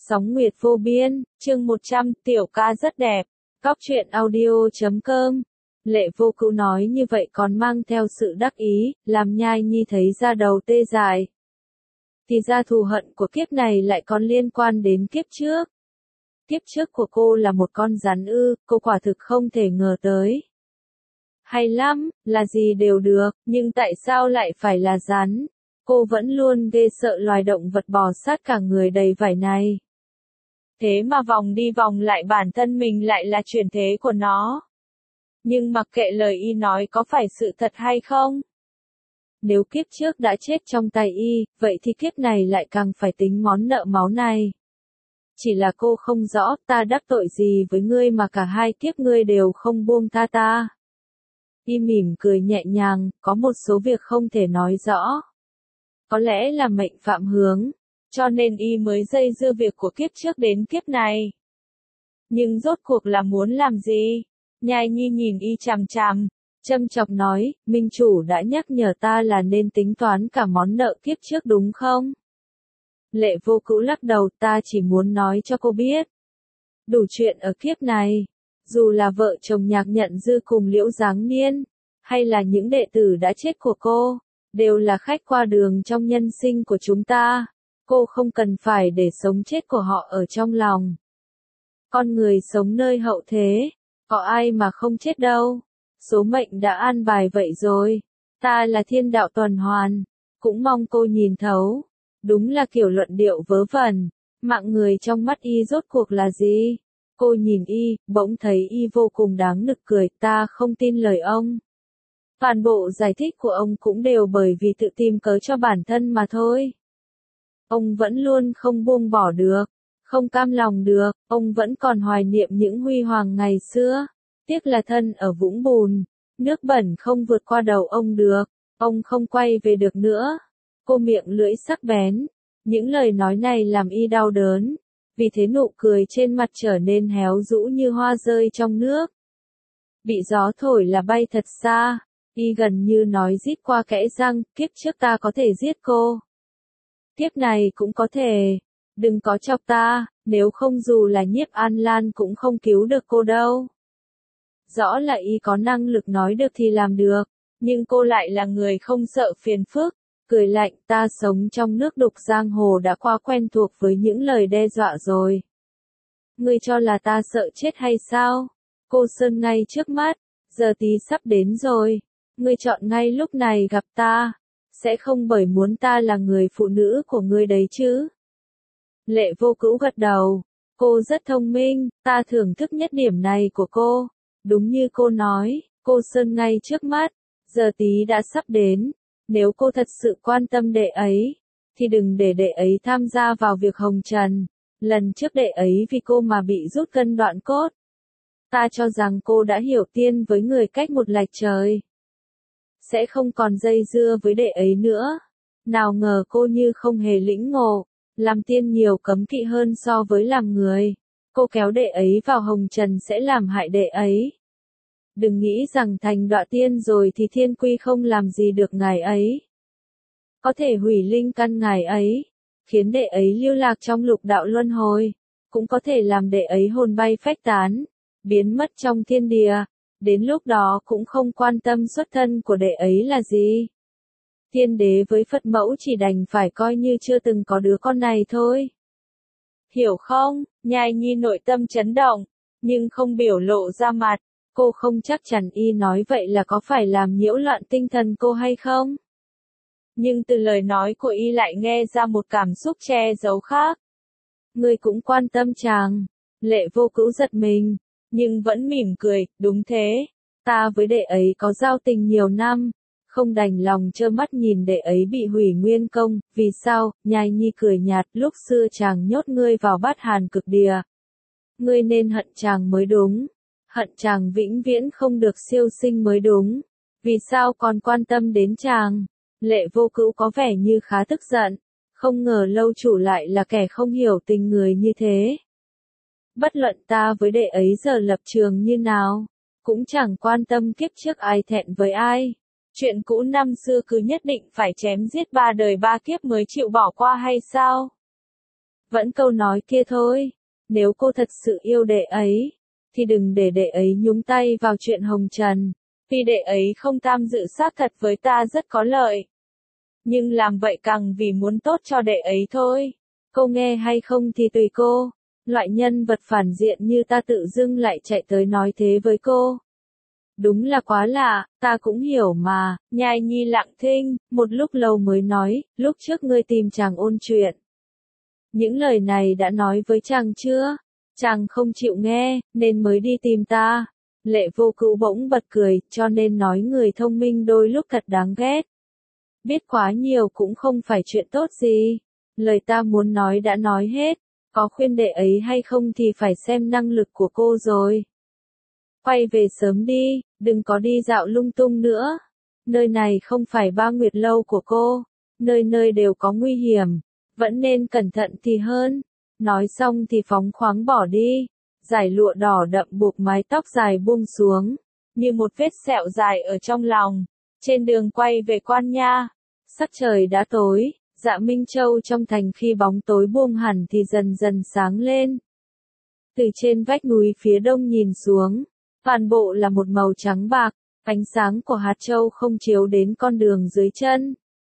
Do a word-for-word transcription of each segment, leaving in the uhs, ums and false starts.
Sóng Nguyệt Vô Biên, chương một trăm, tiểu ca rất đẹp. Cóc truyện audio chấm com. Lệ Vô Cữu nói như vậy còn mang theo sự đắc ý, làm Nhai Nhi thấy da đầu tê dại. Thì ra thù hận của kiếp này lại còn liên quan đến kiếp trước. Kiếp trước của cô là một con rắn ư, cô quả thực không thể ngờ tới. Hay lắm, là gì đều được, nhưng tại sao lại phải là rắn? Cô vẫn luôn ghê sợ loài động vật bò sát cả người đầy vảy này. Thế mà vòng đi vòng lại bản thân mình lại là chuyển thế của nó. Nhưng mặc kệ lời y nói có phải sự thật hay không? Nếu kiếp trước đã chết trong tay y, vậy thì kiếp này lại càng phải tính món nợ máu này. Chỉ là cô không rõ ta đắc tội gì với ngươi mà cả hai kiếp ngươi đều không buông tha ta. Y mỉm cười nhẹ nhàng, có một số việc không thể nói rõ. Có lẽ là mệnh phạm hướng, cho nên y mới dây dưa việc của kiếp trước đến kiếp này. Nhưng rốt cuộc là muốn làm gì? Nhai Nhi nhìn y chằm chằm, châm chọc nói, minh chủ đã nhắc nhở ta là nên tính toán cả món nợ kiếp trước đúng không? Lệ Vô Cữu lắc đầu, ta chỉ muốn nói cho cô biết. Đủ chuyện ở kiếp này, dù là vợ chồng Nhạc Nhận Dư cùng Liễu Giáng Niên, hay là những đệ tử đã chết của cô, đều là khách qua đường trong nhân sinh của chúng ta. Cô không cần phải để sống chết của họ ở trong lòng. Con người sống nơi hậu thế, có ai mà không chết đâu. Số mệnh đã an bài vậy rồi. Ta là thiên đạo tuần hoàn, cũng mong cô nhìn thấu. Đúng là kiểu luận điệu vớ vẩn. Mạng người trong mắt y rốt cuộc là gì? Cô nhìn y, bỗng thấy y vô cùng đáng nực cười, ta không tin lời ông. Toàn bộ giải thích của ông cũng đều bởi vì tự tìm cớ cho bản thân mà thôi. Ông vẫn luôn không buông bỏ được, không cam lòng được, ông vẫn còn hoài niệm những huy hoàng ngày xưa. Tiếc là thân ở vũng bùn, nước bẩn không vượt qua đầu ông được, ông không quay về được nữa. Cô miệng lưỡi sắc bén, những lời nói này làm y đau đớn, vì thế nụ cười trên mặt trở nên héo rũ như hoa rơi trong nước. Bị gió thổi là bay thật xa, y gần như nói rít qua kẽ răng, kiếp trước ta có thể giết cô. Kiếp này cũng có thể, đừng có chọc ta, nếu không dù là Nhiếp An Lan cũng không cứu được cô đâu. Rõ là y có năng lực nói được thì làm được, nhưng cô lại là người không sợ phiền phức, cười lạnh, ta sống trong nước đục giang hồ đã qua quen thuộc với những lời đe dọa rồi. Ngươi cho là ta sợ chết hay sao? Cô Sơn ngay trước mắt, giờ tí sắp đến rồi, ngươi chọn ngay lúc này gặp ta. Sẽ không bởi muốn ta là người phụ nữ của ngươi đấy chứ? Lệ Vô Cữu gật đầu. Cô rất thông minh, ta thưởng thức nhất điểm này của cô. Đúng như cô nói, cô Sơn ngay trước mắt, giờ tí đã sắp đến. Nếu cô thật sự quan tâm đệ ấy, thì đừng để đệ ấy tham gia vào việc hồng trần. Lần trước đệ ấy vì cô mà bị rút gân đoạn cốt. Ta cho rằng cô đã hiểu tiên với người cách một lạch trời. Sẽ không còn dây dưa với đệ ấy nữa. Nào ngờ cô như không hề lĩnh ngộ, làm tiên nhiều cấm kỵ hơn so với làm người. Cô kéo đệ ấy vào hồng trần sẽ làm hại đệ ấy. Đừng nghĩ rằng thành đọa tiên rồi thì thiên quy không làm gì được ngài ấy. Có thể hủy linh căn ngài ấy, khiến đệ ấy lưu lạc trong lục đạo luân hồi, cũng có thể làm đệ ấy hồn bay phách tán, biến mất trong thiên địa. Đến lúc đó cũng không quan tâm xuất thân của đệ ấy là gì. Thiên đế với Phật mẫu chỉ đành phải coi như chưa từng có đứa con này thôi. Hiểu không? Nhai Nhi nội tâm chấn động, nhưng không biểu lộ ra mặt. Cô không chắc chắn y nói vậy là có phải làm nhiễu loạn tinh thần cô hay không? Nhưng từ lời nói của y lại nghe ra một cảm xúc che giấu khác. Ngươi cũng quan tâm chàng. Lệ Vô Cữu giật mình, nhưng vẫn mỉm cười, đúng thế. Ta với đệ ấy có giao tình nhiều năm, không đành lòng trơ mắt nhìn đệ ấy bị hủy nguyên công. Vì sao? Nhai Nhi cười nhạt, lúc xưa chàng nhốt ngươi vào bát hàn cực địa. Ngươi nên hận chàng mới đúng. Hận chàng vĩnh viễn không được siêu sinh mới đúng. Vì sao còn quan tâm đến chàng? Lệ Vô Cữu có vẻ như khá tức giận. Không ngờ lâu chủ lại là kẻ không hiểu tình người như thế. Bất luận ta với đệ ấy giờ lập trường như nào, cũng chẳng quan tâm kiếp trước ai thẹn với ai. Chuyện cũ năm xưa cứ nhất định phải chém giết ba đời ba kiếp mới chịu bỏ qua hay sao? Vẫn câu nói kia thôi, nếu cô thật sự yêu đệ ấy, thì đừng để đệ ấy nhúng tay vào chuyện hồng trần, vì đệ ấy không tham dự sát thật với ta rất có lợi. Nhưng làm vậy càng vì muốn tốt cho đệ ấy thôi. Cô nghe hay không thì tùy cô. Loại nhân vật phản diện như ta tự dưng lại chạy tới nói thế với cô. Đúng là quá lạ, ta cũng hiểu mà. Nhai Nhi lặng thinh, một lúc lâu mới nói, lúc trước ngươi tìm chàng ôn chuyện. Những lời này đã nói với chàng chưa? Chàng không chịu nghe, nên mới đi tìm ta. Lệ Vô Cữu bỗng bật cười, cho nên nói người thông minh đôi lúc thật đáng ghét. Biết quá nhiều cũng không phải chuyện tốt gì. Lời ta muốn nói đã nói hết, có khuyên đệ ấy hay không thì phải xem năng lực của cô rồi. Quay về sớm đi, đừng có đi dạo lung tung nữa. Nơi này không phải Ba Nguyệt lâu của cô, nơi nơi đều có nguy hiểm, vẫn nên cẩn thận thì hơn. Nói xong thì phóng khoáng bỏ đi, dải lụa đỏ đậm buộc mái tóc dài buông xuống, như một vết sẹo dài ở trong lòng. Trên đường quay về Quan Nha, sắc trời đã tối, Dạ Minh Châu trong thành khi bóng tối buông hẳn thì dần dần sáng lên. Từ trên vách núi phía đông nhìn xuống, toàn bộ là một màu trắng bạc, ánh sáng của hạt châu không chiếu đến con đường dưới chân.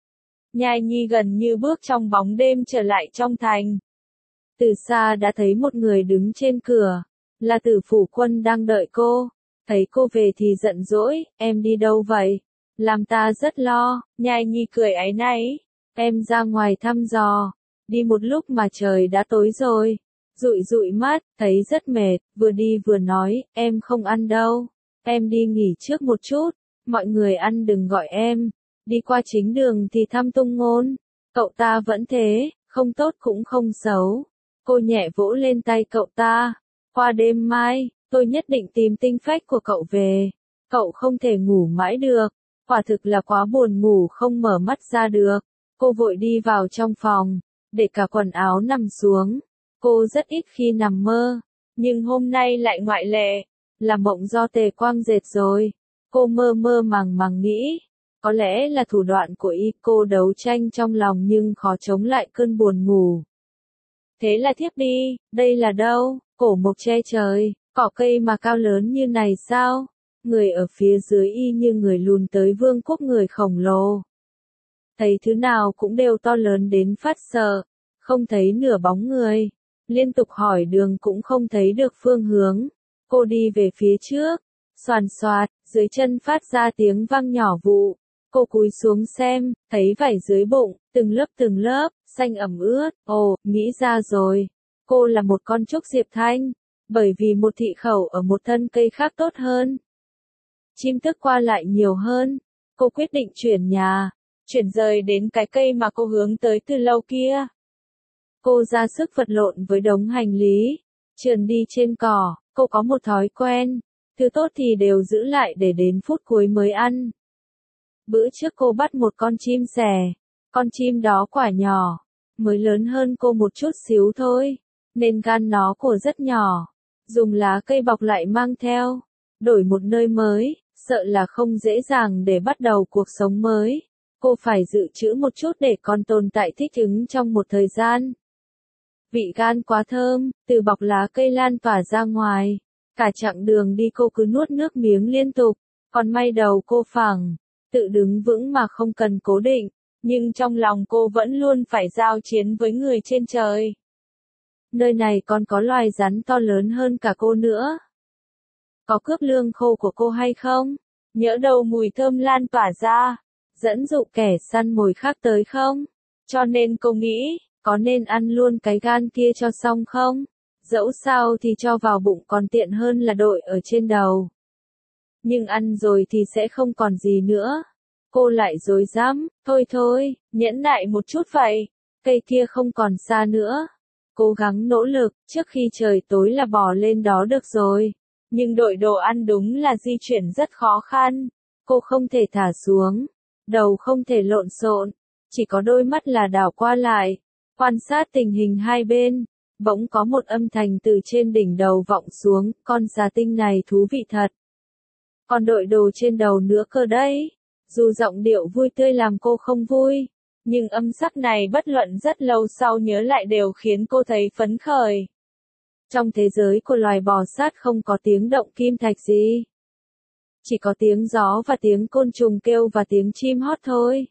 Nhai Nhi gần như bước trong bóng đêm trở lại trong thành. Từ xa đã thấy một người đứng trên cửa, là Tử Phủ Quân đang đợi cô. Thấy cô về thì giận dỗi, em đi đâu vậy? Làm ta rất lo. Nhai Nhi cười áy náy, em ra ngoài thăm dò, đi một lúc mà trời đã tối rồi. Dụi dụi mắt, thấy rất mệt, vừa đi vừa nói, em không ăn đâu, em đi nghỉ trước một chút, mọi người ăn đừng gọi em. Đi qua chính đường thì thăm tung ngôn, cậu ta vẫn thế, không tốt cũng không xấu. Cô nhẹ vỗ lên tay cậu ta, qua đêm mai, tôi nhất định tìm tinh phách của cậu về. Cậu không thể ngủ mãi được, quả thực là quá buồn ngủ không mở mắt ra được. Cô vội đi vào trong phòng, để cả quần áo nằm xuống. Cô rất ít khi nằm mơ, nhưng hôm nay lại ngoại lệ, là mộng do Tề Quang dệt rồi. Cô mơ mơ màng màng nghĩ, có lẽ là thủ đoạn của y. Cô đấu tranh trong lòng nhưng khó chống lại cơn buồn ngủ. Thế là thiếp đi. Đây là đâu? Cổ mộc che trời, cỏ cây mà cao lớn như này sao? Người ở phía dưới y như người lùn tới vương quốc người khổng lồ. Thấy thứ nào cũng đều to lớn đến phát sợ, không thấy nửa bóng người. Liên tục hỏi đường cũng không thấy được phương hướng. Cô đi về phía trước, xoàn xoạt, dưới chân phát ra tiếng vang nhỏ vụ. Cô cúi xuống xem, thấy vảy dưới bụng, từng lớp từng lớp, xanh ẩm ướt. Ồ, nghĩ ra rồi. Cô là một con trúc diệp thanh, bởi vì một thị khẩu ở một thân cây khác tốt hơn. Chim tức qua lại nhiều hơn. Cô quyết định chuyển nhà, chuyển rời đến cái cây mà cô hướng tới từ lâu kia. Cô ra sức vật lộn với đống hành lý, trườn đi trên cỏ. Cô có một thói quen, thứ tốt thì đều giữ lại để đến phút cuối mới ăn. Bữa trước cô bắt một con chim sẻ, con chim đó quả nhỏ, mới lớn hơn cô một chút xíu thôi, nên gan nó cổ rất nhỏ, dùng lá cây bọc lại mang theo, đổi một nơi mới, sợ là không dễ dàng để bắt đầu cuộc sống mới. Cô phải dự trữ một chút để con tồn tại thích ứng trong một thời gian. Vị gan quá thơm, từ bọc lá cây lan tỏa ra ngoài. Cả chặng đường đi cô cứ nuốt nước miếng liên tục, còn may đầu cô phẳng, tự đứng vững mà không cần cố định, nhưng trong lòng cô vẫn luôn phải giao chiến với người trên trời. Nơi này còn có loài rắn to lớn hơn cả cô nữa. Có cướp lương khô của cô hay không? Nhỡ đâu mùi thơm lan tỏa ra, dẫn dụ kẻ săn mồi khác tới không? Cho nên cô nghĩ, có nên ăn luôn cái gan kia cho xong không? Dẫu sao thì cho vào bụng còn tiện hơn là đội ở trên đầu. Nhưng ăn rồi thì sẽ không còn gì nữa. Cô lại dối dám, thôi thôi, nhẫn nại một chút vậy. Cây kia không còn xa nữa. Cố gắng nỗ lực, trước khi trời tối là bò lên đó được rồi. Nhưng đội đồ ăn đúng là di chuyển rất khó khăn. Cô không thể thả xuống, đầu không thể lộn xộn, chỉ có đôi mắt là đảo qua lại, quan sát tình hình hai bên. Bỗng có một âm thanh từ trên đỉnh đầu vọng xuống, con xà tinh này thú vị thật. Còn đội đồ trên đầu nữa cơ đấy. Dù giọng điệu vui tươi làm cô không vui, Nhưng âm sắc này bất luận rất lâu sau nhớ lại đều khiến cô thấy phấn khởi. Trong thế giới của loài bò sát không có tiếng động kim thạch gì. Chỉ có tiếng gió và tiếng côn trùng kêu và tiếng chim hót thôi.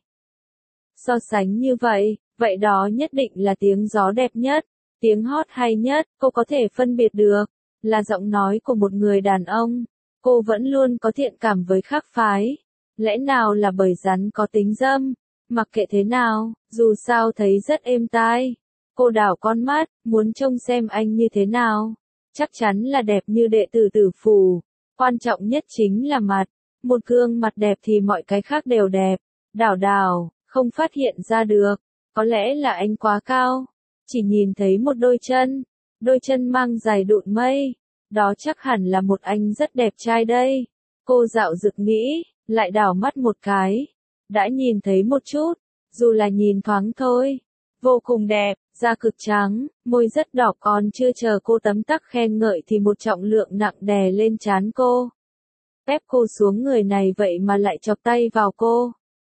So sánh như vậy, vậy đó nhất định là tiếng gió đẹp nhất, tiếng hót hay nhất, cô có thể phân biệt được, là giọng nói của một người đàn ông. Cô vẫn luôn có thiện cảm với khác phái. Lẽ nào là bởi rắn có tính dâm? Mặc kệ thế nào, dù sao thấy rất êm tai. Cô đảo con mắt, muốn trông xem anh như thế nào. Chắc chắn là đẹp như đệ tử Tử Phủ. Quan trọng nhất chính là mặt. Một gương mặt đẹp thì mọi cái khác đều đẹp. Đảo đảo, không phát hiện ra được. Có lẽ là anh quá cao. Chỉ nhìn thấy một đôi chân. Đôi chân mang dài đụn mây. Đó chắc hẳn là một anh rất đẹp trai đây. Cô dạo dực nghĩ, lại đảo mắt một cái. Đã nhìn thấy một chút, dù là nhìn thoáng thôi. Vô cùng đẹp, da cực trắng, môi rất đỏ, còn chưa chờ cô tấm tắc khen ngợi thì một trọng lượng nặng đè lên trán cô. Ép cô xuống người này vậy mà lại chọc tay vào cô.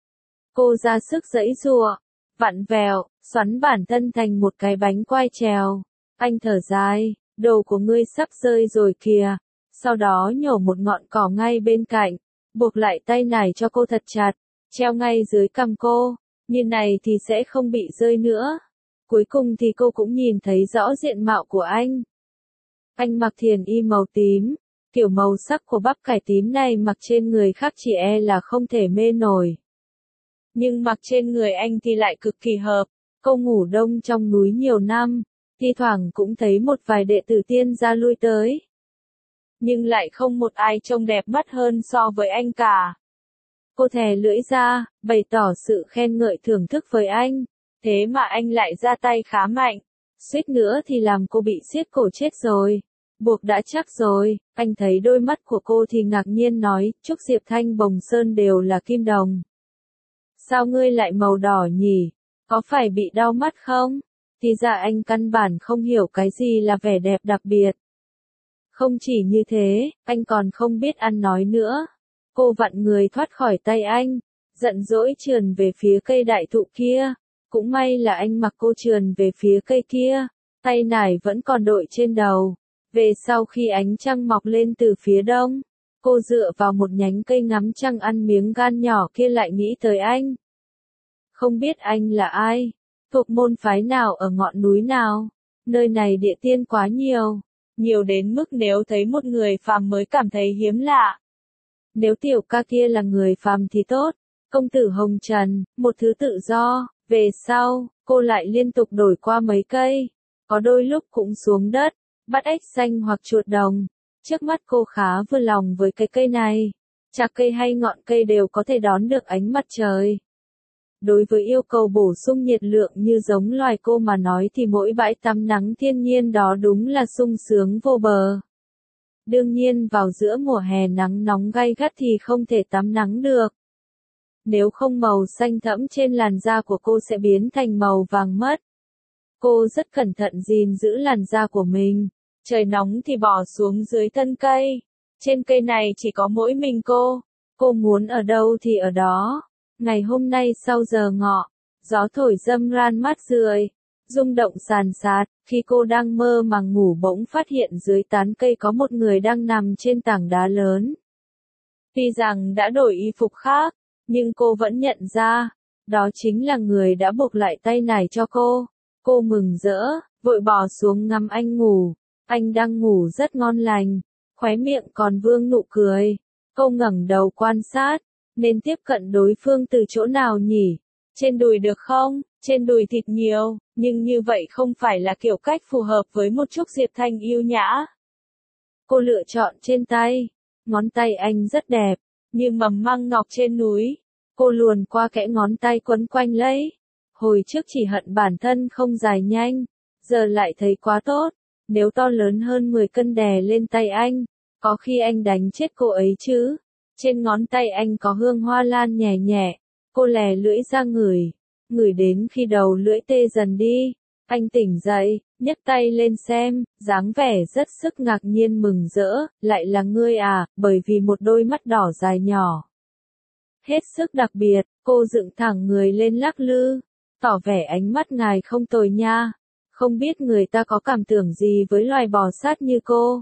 Cô ra sức giãy giụa, vặn vẹo, xoắn bản thân thành một cái bánh quai trèo. Anh thở dài, đồ của ngươi sắp rơi rồi kìa. Sau đó nhổ một ngọn cỏ ngay bên cạnh, buộc lại tay nải cho cô thật chặt, treo ngay dưới cằm cô. Như này thì sẽ không bị rơi nữa. Cuối cùng thì cô cũng nhìn thấy rõ diện mạo của anh. Anh mặc thiền y màu tím, kiểu màu sắc của bắp cải tím này mặc trên người khác chỉ e là không thể mê nổi. Nhưng mặc trên người anh thì lại cực kỳ hợp. Cô ngủ đông trong núi nhiều năm, thi thoảng cũng thấy một vài đệ tử tiên gia lui tới. Nhưng lại không một ai trông đẹp mắt hơn so với anh cả. Cô thè lưỡi ra, bày tỏ sự khen ngợi thưởng thức với anh. Thế mà anh lại ra tay khá mạnh. Suýt nữa thì làm cô bị siết cổ chết rồi. Buộc đã chắc rồi. Anh thấy đôi mắt của cô thì ngạc nhiên nói, Trúc Diệp Thanh Bồng Sơn đều là kim đồng. Sao ngươi lại màu đỏ nhỉ? Có phải bị đau mắt không? Thì ra anh căn bản không hiểu cái gì là vẻ đẹp đặc biệt. Không chỉ như thế, anh còn không biết ăn nói nữa. Cô vặn người thoát khỏi tay anh, giận dỗi trườn về phía cây đại thụ kia. Cũng may là anh mặc cô trườn về phía cây kia, tay nải vẫn còn đội trên đầu. Về sau khi ánh trăng mọc lên từ phía đông, cô dựa vào một nhánh cây ngắm trăng ăn miếng gan nhỏ kia lại nghĩ tới anh. Không biết anh là ai, thuộc môn phái nào ở ngọn núi nào, nơi này địa tiên quá nhiều, nhiều đến mức nếu thấy một người phàm mới cảm thấy hiếm lạ. Nếu tiểu ca kia là người phàm thì tốt, công tử Hồng Trần, một thứ tự do. Về sau, cô lại liên tục đổi qua mấy cây, có đôi lúc cũng xuống đất, bắt ếch xanh hoặc chuột đồng. Trước mắt cô khá vừa lòng với cái cây này, chạc cây hay ngọn cây đều có thể đón được ánh mặt trời. Đối với yêu cầu bổ sung nhiệt lượng như giống loài cô mà nói thì mỗi bãi tắm nắng thiên nhiên đó đúng là sung sướng vô bờ. Đương nhiên vào giữa mùa hè nắng nóng gay gắt thì không thể tắm nắng được. Nếu không màu xanh thẫm trên làn da của cô sẽ biến thành màu vàng mất. Cô rất cẩn thận gìn giữ làn da của mình. Trời nóng thì bỏ xuống dưới thân cây. Trên cây này chỉ có mỗi mình cô. Cô muốn ở đâu thì ở đó. Ngày hôm nay sau giờ ngọ, gió thổi râm ran mát rượi, rung động sàn sạt. Khi cô đang mơ màng ngủ bỗng phát hiện dưới tán cây có một người đang nằm trên tảng đá lớn. Tuy rằng đã đổi y phục khác, nhưng cô vẫn nhận ra, đó chính là người đã buộc lại tay nải cho cô. Cô mừng rỡ, vội bò xuống ngắm anh ngủ. Anh đang ngủ rất ngon lành, khóe miệng còn vương nụ cười. Cô ngẩng đầu quan sát, nên tiếp cận đối phương từ chỗ nào nhỉ? Trên đùi được không? Trên đùi thịt nhiều, nhưng như vậy không phải là kiểu cách phù hợp với một Trúc Diệp Thanh yêu nhã. Cô lựa chọn trên tay, ngón tay anh rất đẹp, như mầm măng ngọc trên núi. Cô luồn qua kẽ ngón tay quấn quanh lấy. Hồi trước chỉ hận bản thân không dài nhanh, giờ lại thấy quá tốt. Nếu to lớn hơn mười cân đè lên tay anh, có khi anh đánh chết cô ấy chứ. Trên ngón tay anh có hương hoa lan nhẹ nhẹ. Cô lè lưỡi ra ngửi, ngửi đến khi đầu lưỡi tê dần đi. Anh tỉnh dậy, nhấc tay lên xem, dáng vẻ rất sức ngạc nhiên mừng rỡ, lại là ngươi à, bởi vì một đôi mắt đỏ dài nhỏ. Hết sức đặc biệt, cô dựng thẳng người lên lắc lư, tỏ vẻ ánh mắt ngài không tồi nha. Không biết người ta có cảm tưởng gì với loài bò sát như cô.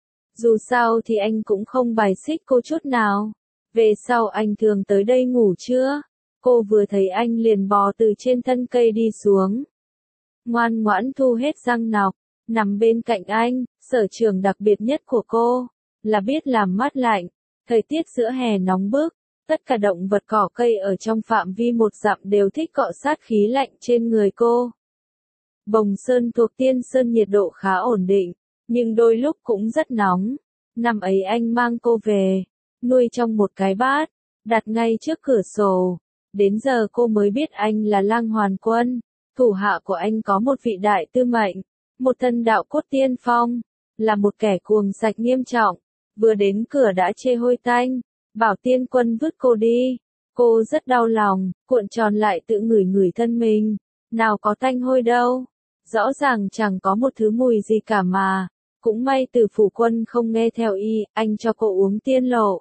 Dù sao thì anh cũng không bài xích cô chút nào. Về sau anh thường tới đây ngủ chưa? Cô vừa thấy anh liền bò từ trên thân cây đi xuống. Ngoan ngoãn thu hết răng nọc, nằm bên cạnh anh. Sở trường đặc biệt nhất của cô là biết làm mát lạnh. Thời tiết giữa hè nóng bức, tất cả động vật cỏ cây ở trong phạm vi một dặm đều thích cọ sát khí lạnh trên người cô. Bồng Sơn thuộc Tiên Sơn nhiệt độ khá ổn định, nhưng đôi lúc cũng rất nóng. Năm ấy anh mang cô về, nuôi trong một cái bát, đặt ngay trước cửa sổ. Đến giờ cô mới biết anh là Lăng Hoàn Quân, thủ hạ của anh có một vị đại tư mệnh, một thân đạo cốt tiên phong, là một kẻ cuồng sạch nghiêm trọng. Vừa đến cửa đã chê hôi tanh, bảo tiên quân vứt cô đi. Cô rất đau lòng, cuộn tròn lại tự ngửi ngửi thân mình, nào có tanh hôi đâu. Rõ ràng chẳng có một thứ mùi gì cả mà. Cũng may Tử Phủ Quân không nghe theo y, anh cho cô uống tiên lộ.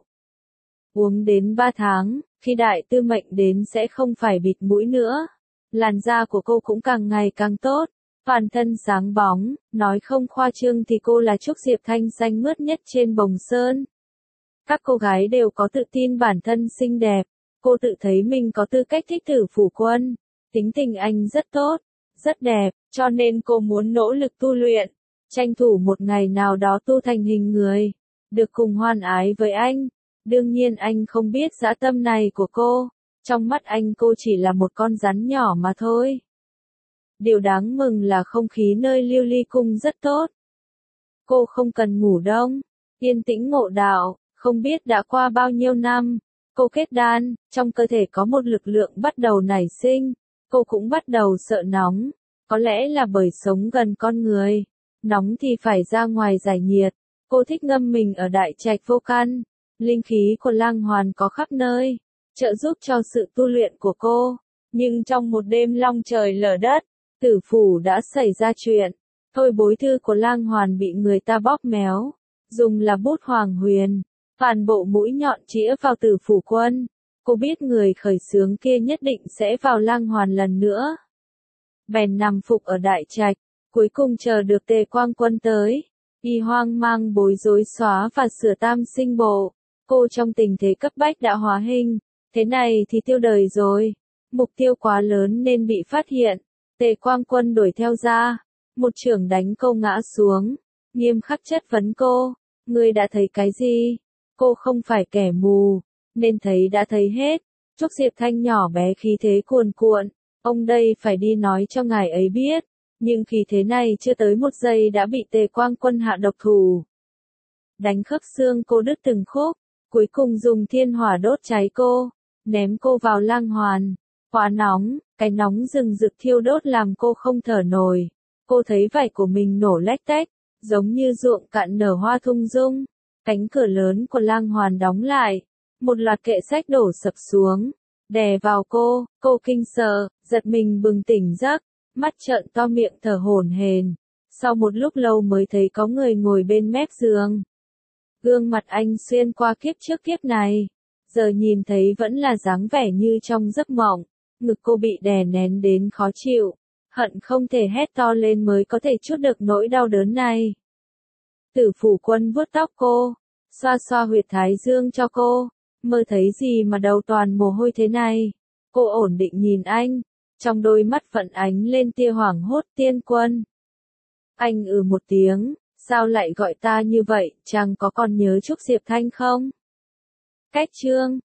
Uống đến ba tháng, khi đại tư mệnh đến sẽ không phải bịt mũi nữa. Làn da của cô cũng càng ngày càng tốt, toàn thân sáng bóng, nói không khoa trương thì cô là Trúc Diệp Thanh xanh mướt nhất trên Bồng Sơn. Các cô gái đều có tự tin bản thân xinh đẹp, cô tự thấy mình có tư cách thích Tử Phủ Quân. Tính tình anh rất tốt, rất đẹp, cho nên cô muốn nỗ lực tu luyện, tranh thủ một ngày nào đó tu thành hình người, được cùng hoan ái với anh. Đương nhiên anh không biết dã tâm này của cô, trong mắt anh cô chỉ là một con rắn nhỏ mà thôi. Điều đáng mừng là không khí nơi Lưu Ly Cung rất tốt. Cô không cần ngủ đông, yên tĩnh ngộ đạo, không biết đã qua bao nhiêu năm, cô kết đan, trong cơ thể có một lực lượng bắt đầu nảy sinh, cô cũng bắt đầu sợ nóng, có lẽ là bởi sống gần con người, nóng thì phải ra ngoài giải nhiệt, cô thích ngâm mình ở đại trạch vô căn, linh khí của Lăng Hoàn có khắp nơi, trợ giúp cho sự tu luyện của cô, nhưng trong một đêm long trời lở đất, Tử Phủ đã xảy ra chuyện, thôi bối thư của Lăng Hoàn bị người ta bóp méo, dùng là bút hoàng huyền, toàn bộ mũi nhọn chĩa vào Tử Phủ Quân. Cô biết người khởi xướng kia nhất định sẽ vào Lăng Hoàn lần nữa. Bèn nằm phục ở đại trạch, cuối cùng chờ được Tề Quang Quân tới. Y hoang mang bối rối xóa và sửa tam sinh bộ. Cô trong tình thế cấp bách đã hóa hình. Thế này thì tiêu đời rồi. Mục tiêu quá lớn nên bị phát hiện. Tề Quang Quân đuổi theo ra. Một chưởng đánh cô ngã xuống. Nghiêm khắc chất vấn cô. Ngươi đã thấy cái gì? Cô không phải kẻ mù, nên thấy đã thấy hết. Trúc Diệp Thanh nhỏ bé khí thế cuồn cuộn. Ông đây phải đi nói cho ngài ấy biết. Nhưng khí thế này chưa tới một giây đã bị Tề Quang Quân hạ độc thủ. Đánh khớp xương cô đứt từng khúc. Cuối cùng dùng thiên hỏa đốt cháy cô. Ném cô vào Lăng Hoàn. Quá nóng, cái nóng rừng rực thiêu đốt làm cô không thở nổi. Cô thấy vảy của mình nổ lách tách, giống như ruộng cạn nở hoa thung dung. Cánh cửa lớn của Lăng Hoàn đóng lại. Một loạt kệ sách đổ sập xuống. Đè vào cô, cô kinh sợ, giật mình bừng tỉnh giấc, mắt trợn to miệng thở hổn hển. Sau một lúc lâu mới thấy có người ngồi bên mép giường. Gương mặt anh xuyên qua kiếp trước kiếp này, giờ nhìn thấy vẫn là dáng vẻ như trong giấc mộng, ngực cô bị đè nén đến khó chịu, hận không thể hét to lên mới có thể trút được nỗi đau đớn này. Tử Phủ Quân vuốt tóc cô, xoa xoa huyệt thái dương cho cô, mơ thấy gì mà đầu toàn mồ hôi thế này. Cô ổn định nhìn anh, trong đôi mắt phận ánh lên tia hoảng hốt. Tiên Quân. Anh ừ một tiếng, sao lại gọi ta như vậy, chàng có còn nhớ Trúc Diệp Thanh không? Cách chương